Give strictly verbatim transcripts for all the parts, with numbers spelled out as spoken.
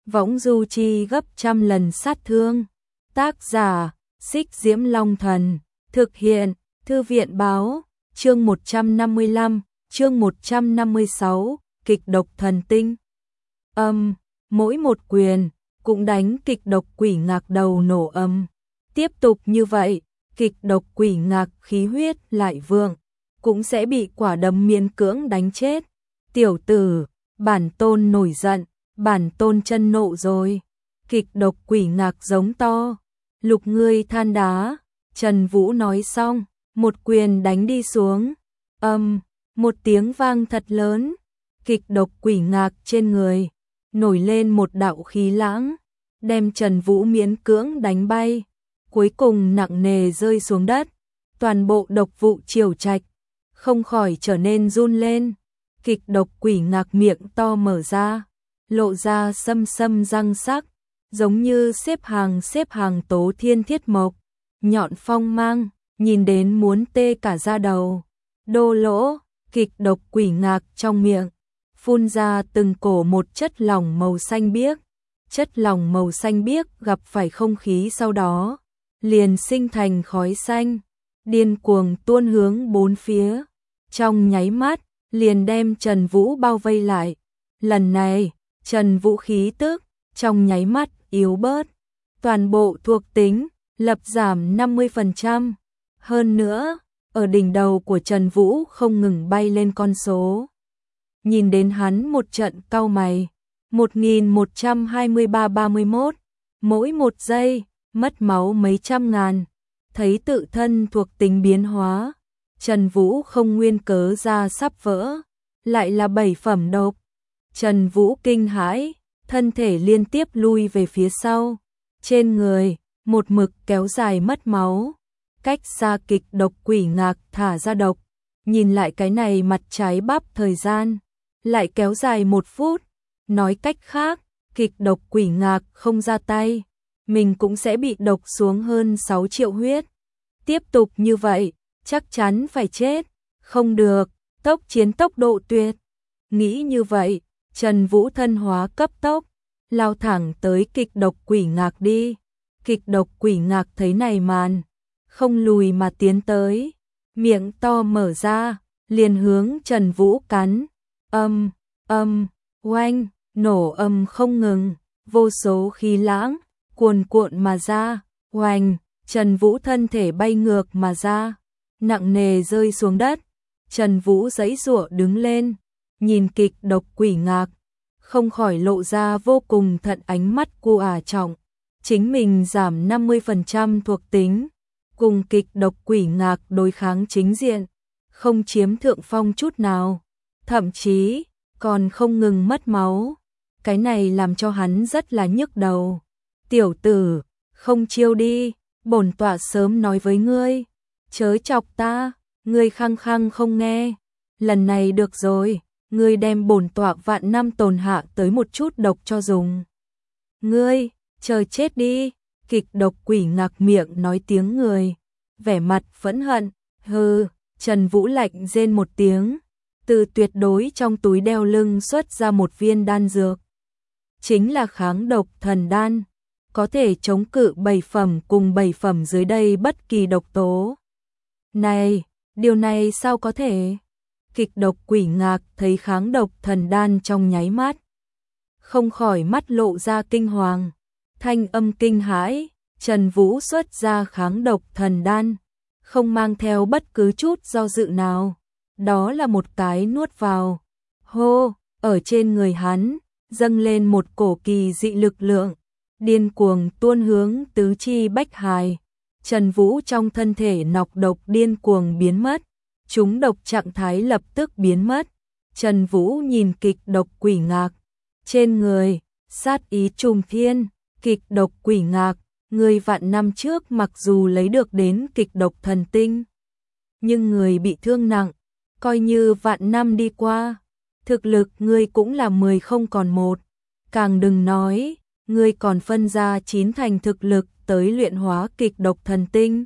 võng du chi gấp trăm lần sát thương. Tác giả, Xích Diễm Long Thần, thực hiện, Thư viện báo, chương một trăm năm mươi lăm, chương một trăm năm mươi sáu, kịch độc thần tinh. Âm, mỗi một quyền, cũng đánh kịch độc quỷ ngạc đầu nổ âm. Tiếp tục như vậy, kịch độc quỷ ngạc khí huyết lại vượng, cũng sẽ bị quả đấm miễn cưỡng đánh chết. Tiểu tử, bản tôn nổi giận, bản tôn chân nộ rồi. Kịch độc quỷ ngạc giống to. Lục ngươi than đá. Trần Vũ nói xong, một quyền đánh đi xuống. Âm, một tiếng vang thật lớn. Kịch độc quỷ ngạc trên người nổi lên một đạo khí lãng, đem Trần Vũ miễn cưỡng đánh bay, cuối cùng nặng nề rơi xuống đất. Toàn bộ độc vụ triều trạch không khỏi trở nên run lên. Kịch độc quỷ ngạc miệng to mở ra, lộ ra sâm sâm răng sắc, giống như xếp hàng xếp hàng tố thiên thiết mộc, nhọn phong mang, nhìn đến muốn tê cả da đầu. Đô lỗ, kịch độc quỷ ngạc trong miệng phun ra từng cổ một chất lỏng màu xanh biếc. Chất lỏng màu xanh biếc gặp phải không khí sau đó liền sinh thành khói xanh, điên cuồng tuôn hướng bốn phía, trong nháy mắt liền đem Trần Vũ bao vây lại. Lần này, Trần Vũ khí tức trong nháy mắt yếu bớt, toàn bộ thuộc tính lập giảm năm mươi phần trăm. Hơn nữa, ở đỉnh đầu của Trần Vũ không ngừng bay lên con số. Nhìn đến hắn một trận cau mày. một nghìn một trăm hai mươi ba ba mươi mốt, mỗi một giây mất máu mấy trăm ngàn. Thấy tự thân thuộc tính biến hóa, Trần Vũ không nguyên cớ ra sắp vỡ, lại là bảy phẩm độc. Trần Vũ kinh hãi, thân thể liên tiếp lui về phía sau, trên người một mực kéo dài mất máu. Cách xa kịch độc quỷ ngạc thả ra độc, nhìn lại cái này mặt trái bắp thời gian lại kéo dài một phút. Nói cách khác, kịch độc quỷ ngạc không ra tay, mình cũng sẽ bị độc xuống hơn sáu triệu huyết. Tiếp tục như vậy, chắc chắn phải chết. Không được, tốc chiến tốc độ tuyệt. Nghĩ như vậy, Trần Vũ thân hóa cấp tốc, lao thẳng tới kịch độc quỷ ngạc đi. Kịch độc quỷ ngạc thấy này màn, không lùi mà tiến tới, miệng to mở ra, liền hướng Trần Vũ cắn. Âm, âm, oanh. Nổ âm không ngừng, vô số khí lãng cuồn cuộn mà ra, oanh, Trần Vũ thân thể bay ngược mà ra, nặng nề rơi xuống đất. Trần Vũ giãy giụa đứng lên, nhìn kịch độc quỷ ngạc, không khỏi lộ ra vô cùng thận ánh mắt cu ả trọng. Chính mình giảm năm mươi phần trăm thuộc tính, cùng kịch độc quỷ ngạc đối kháng chính diện, không chiếm thượng phong chút nào, thậm chí còn không ngừng mất máu. Cái này làm cho hắn rất là nhức đầu. Tiểu tử, không chiêu đi, bổn tọa sớm nói với ngươi, chớ chọc ta, ngươi khăng khăng không nghe. Lần này được rồi, ngươi đem bổn tọa vạn năm tồn hạ tới một chút độc cho dùng. Ngươi, chờ chết đi. Kịch độc quỷ ngạc miệng nói tiếng người, vẻ mặt phẫn hận. Hừ. Trần Vũ lạnh rên một tiếng, từ tuyệt đối trong túi đeo lưng xuất ra một viên đan dược. Chính là kháng độc thần đan, có thể chống cự bảy phẩm cùng bảy phẩm dưới đây bất kỳ độc tố. Này, điều này sao có thể? Kịch độc quỷ ngạc thấy kháng độc thần đan trong nháy mắt, không khỏi mắt lộ ra kinh hoàng, thanh âm kinh hãi. Trần Vũ xuất ra kháng độc thần đan, không mang theo bất cứ chút do dự nào, đó là một cái nuốt vào. Hô, ở trên người hắn dâng lên một cổ kỳ dị lực lượng, điên cuồng tuôn hướng tứ chi bách hài. Trần Vũ trong thân thể nọc độc điên cuồng biến mất, chúng độc trạng thái lập tức biến mất. Trần Vũ nhìn kịch độc quỷ ngạc, trên người sát ý trùng thiên. Kịch độc quỷ ngạc, người vạn năm trước mặc dù lấy được đến kịch độc thần tinh, nhưng người bị thương nặng, coi như vạn năm đi qua, thực lực ngươi cũng là mười không còn một, càng đừng nói, ngươi còn phân ra chín thành thực lực tới luyện hóa kịch độc thần tinh.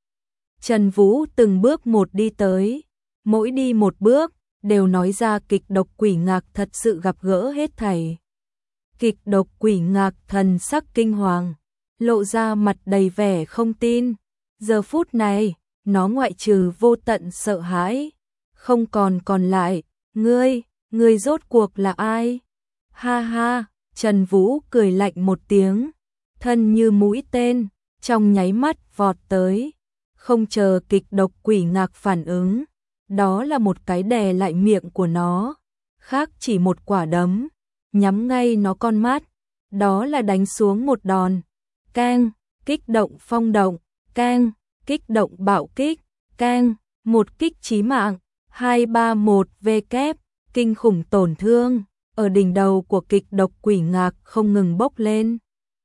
Trần Vũ từng bước một đi tới, mỗi đi một bước đều nói ra kịch độc quỷ ngạc thật sự gặp gỡ hết thảy. Kịch độc quỷ ngạc thần sắc kinh hoàng, lộ ra mặt đầy vẻ không tin. Giờ phút này, nó ngoại trừ vô tận sợ hãi, không còn còn lại, ngươi, ngươi rốt cuộc là ai? Ha ha, Trần Vũ cười lạnh một tiếng, thân như mũi tên, trong nháy mắt vọt tới, không chờ kịch độc quỷ ngạc phản ứng, đó là một cái đè lại miệng của nó, khác chỉ một quả đấm, nhắm ngay nó con mắt, đó là đánh xuống một đòn, keng, kích động phong động, keng, kích động bạo kích, keng, một kích chí mạng, hai ba một vê kép, kinh khủng tổn thương, ở đỉnh đầu của kịch độc quỷ ngạc không ngừng bốc lên.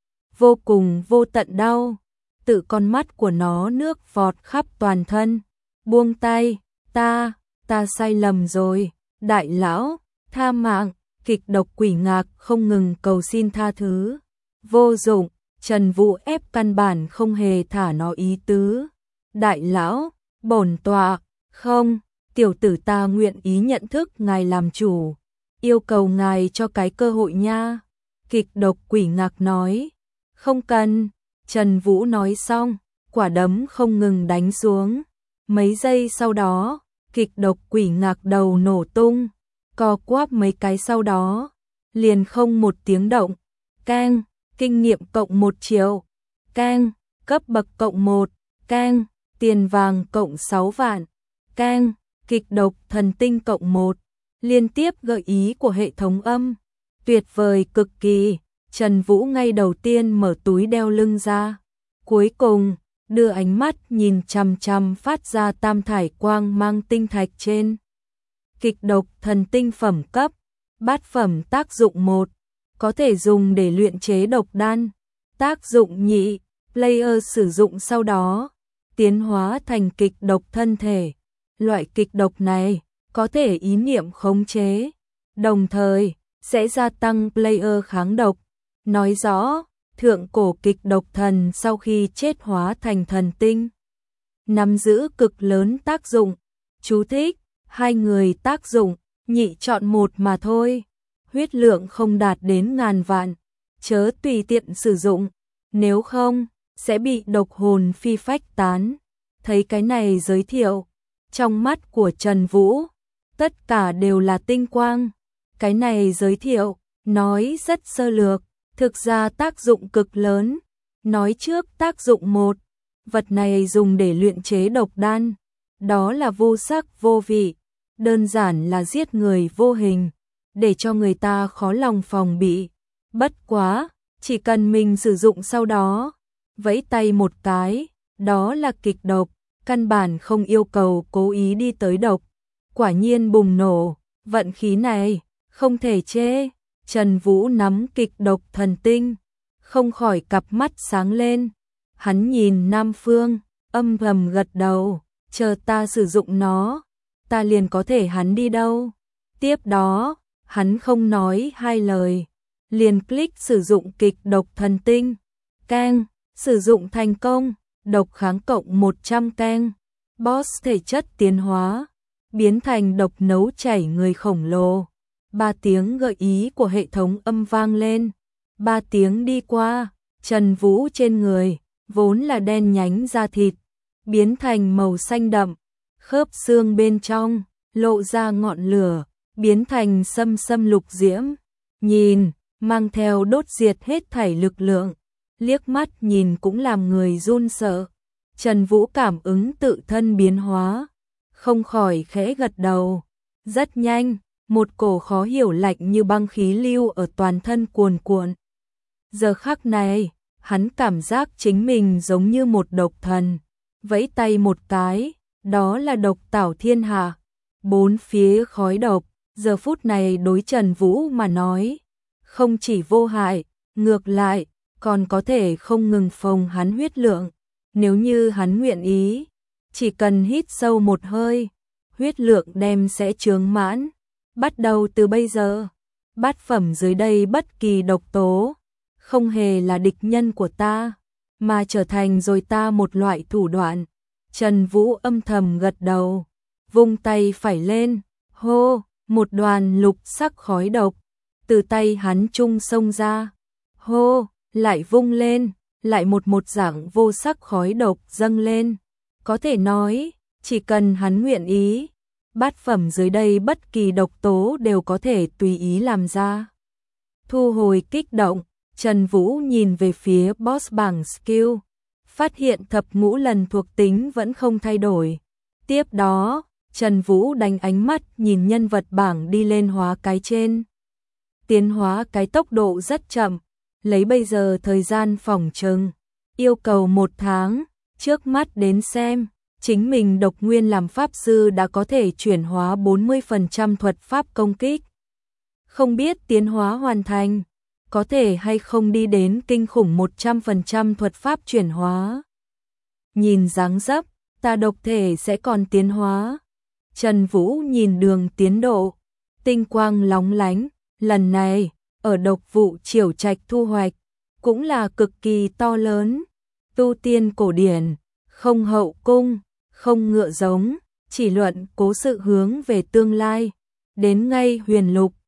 Vô cùng vô tận đau, tự con mắt của nó nước vọt khắp toàn thân, buông tay, ta, ta sai lầm rồi, đại lão, tha mạng, kịch độc quỷ ngạc không ngừng cầu xin tha thứ. Vô dụng, Trần Vũ ép căn bản không hề thả nó ý tứ. Đại lão, bổn tọa, không, tiểu tử ta nguyện ý nhận thức ngài làm chủ, yêu cầu ngài cho cái cơ hội nha. Kịch độc quỷ ngạc nói, không cần. Trần Vũ nói xong, quả đấm không ngừng đánh xuống. Mấy giây sau đó, kịch độc quỷ ngạc đầu nổ tung, co quắp mấy cái sau đó, liền không một tiếng động. Keng, kinh nghiệm cộng một triệu. Keng, cấp bậc cộng một. Keng, tiền vàng cộng sáu vạn. Keng, kịch độc thần tinh cộng một. Liên tiếp gợi ý của hệ thống âm. Tuyệt vời cực kỳ. Trần Vũ ngay đầu tiên mở túi đeo lưng ra. Cuối cùng, đưa ánh mắt nhìn chằm chằm phát ra tam thải quang mang tinh thạch trên. Kịch độc thần tinh phẩm cấp, bát phẩm tác dụng một, có thể dùng để luyện chế độc đan. Tác dụng nhị, player sử dụng sau đó, tiến hóa thành kịch độc thân thể. Loại kịch độc này có thể ý niệm khống chế, đồng thời sẽ gia tăng player kháng độc. Nói rõ, thượng cổ kịch độc thần sau khi chết hóa thành thần tinh, nắm giữ cực lớn tác dụng. Chú thích, hai người tác dụng, nhị chọn một mà thôi. Huyết lượng không đạt đến ngàn vạn, chớ tùy tiện sử dụng, nếu không, sẽ bị độc hồn phi phách tán. Thấy cái này giới thiệu, trong mắt của Trần Vũ, tất cả đều là tinh quang. Cái này giới thiệu, nói rất sơ lược, thực ra tác dụng cực lớn. Nói trước tác dụng một, vật này dùng để luyện chế độc đan, đó là vô sắc vô vị, đơn giản là giết người vô hình, để cho người ta khó lòng phòng bị. Bất quá, chỉ cần mình sử dụng sau đó, vẫy tay một cái, đó là kịch độc, căn bản không yêu cầu cố ý đi tới độc. Quả nhiên bùng nổ, vận khí này, không thể chê. Trần Vũ nắm kịch độc thần tinh, không khỏi cặp mắt sáng lên. Hắn nhìn Nam Phương, âm thầm gật đầu, chờ ta sử dụng nó, ta liền có thể hắn đi đâu. Tiếp đó, hắn không nói hai lời, liền click sử dụng kịch độc thần tinh. Keng, sử dụng thành công, độc kháng cộng một trăm keng. Boss thể chất tiến hóa, biến thành độc nấu chảy người khổng lồ. Ba tiếng gợi ý của hệ thống âm vang lên. Ba tiếng đi qua, Trần Vũ trên người, vốn là đen nhánh da thịt, biến thành màu xanh đậm, khớp xương bên trong, lộ ra ngọn lửa, biến thành sâm sâm lục diễm. Nhìn, mang theo đốt diệt hết thảy lực lượng, liếc mắt nhìn cũng làm người run sợ. Trần Vũ cảm ứng tự thân biến hóa, không khỏi khẽ gật đầu. Rất nhanh, một cổ khó hiểu lạnh như băng khí lưu ở toàn thân cuồn cuộn. Giờ khắc này, hắn cảm giác chính mình giống như một độc thần, vẫy tay một cái, đó là độc tảo thiên hạ. Bốn phía khói độc, giờ phút này đối Trần Vũ mà nói, không chỉ vô hại, ngược lại, còn có thể không ngừng phồng hắn huyết lượng. Nếu như hắn nguyện ý, chỉ cần hít sâu một hơi, huyết lượng đem sẽ chướng mãn. Bắt đầu từ bây giờ, bát phẩm dưới đây bất kỳ độc tố, không hề là địch nhân của ta, mà trở thành rồi ta một loại thủ đoạn. Trần Vũ âm thầm gật đầu, vung tay phải lên, hô, một đoàn lục sắc khói độc, từ tay hắn trung xông ra. Hô, lại vung lên, lại một một dạng vô sắc khói độc dâng lên. Có thể nói, chỉ cần hắn nguyện ý, bát phẩm dưới đây bất kỳ độc tố đều có thể tùy ý làm ra. Thu hồi kích động, Trần Vũ nhìn về phía boss bảng skill, phát hiện thập ngũ lần thuộc tính vẫn không thay đổi. Tiếp đó, Trần Vũ đánh ánh mắt nhìn nhân vật bảng đi lên hóa cái trên. Tiến hóa cái tốc độ rất chậm, lấy bây giờ thời gian phỏng chừng, yêu cầu một tháng, trước mắt đến xem, chính mình độc nguyên làm pháp sư đã có thể chuyển hóa bốn mươi phần trăm thuật pháp công kích. Không biết tiến hóa hoàn thành, có thể hay không đi đến kinh khủng một trăm phần trăm thuật pháp chuyển hóa. Nhìn dáng dấp, ta độc thể sẽ còn tiến hóa. Trần Vũ nhìn đường tiến độ, tinh quang lóng lánh, lần này, ở độc vụ Triểu Trạch thu hoạch, cũng là cực kỳ to lớn. Tu tiên cổ điển, không hậu cung, không ngựa giống, chỉ luận cố sự hướng về tương lai, đến ngay huyền lục,